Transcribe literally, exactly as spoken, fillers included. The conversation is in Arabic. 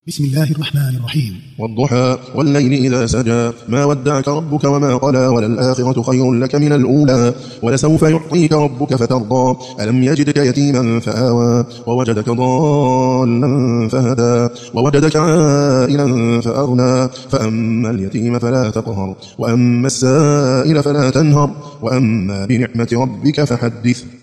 بسم الله الرحمن الرحيم. والضحى والليل إذا سجى ما ودعك ربك وما قلى وللآخرة خير لك من الأولى ولسوف يعطيك ربك فترضى ألم يجدك يتيما فآوى ووجدك ضالا فهدى ووجدك عائلا فأغنى فأما اليتيم فلا تقهر وأما السائل فلا تنهر وأما بنعمة ربك فحدث.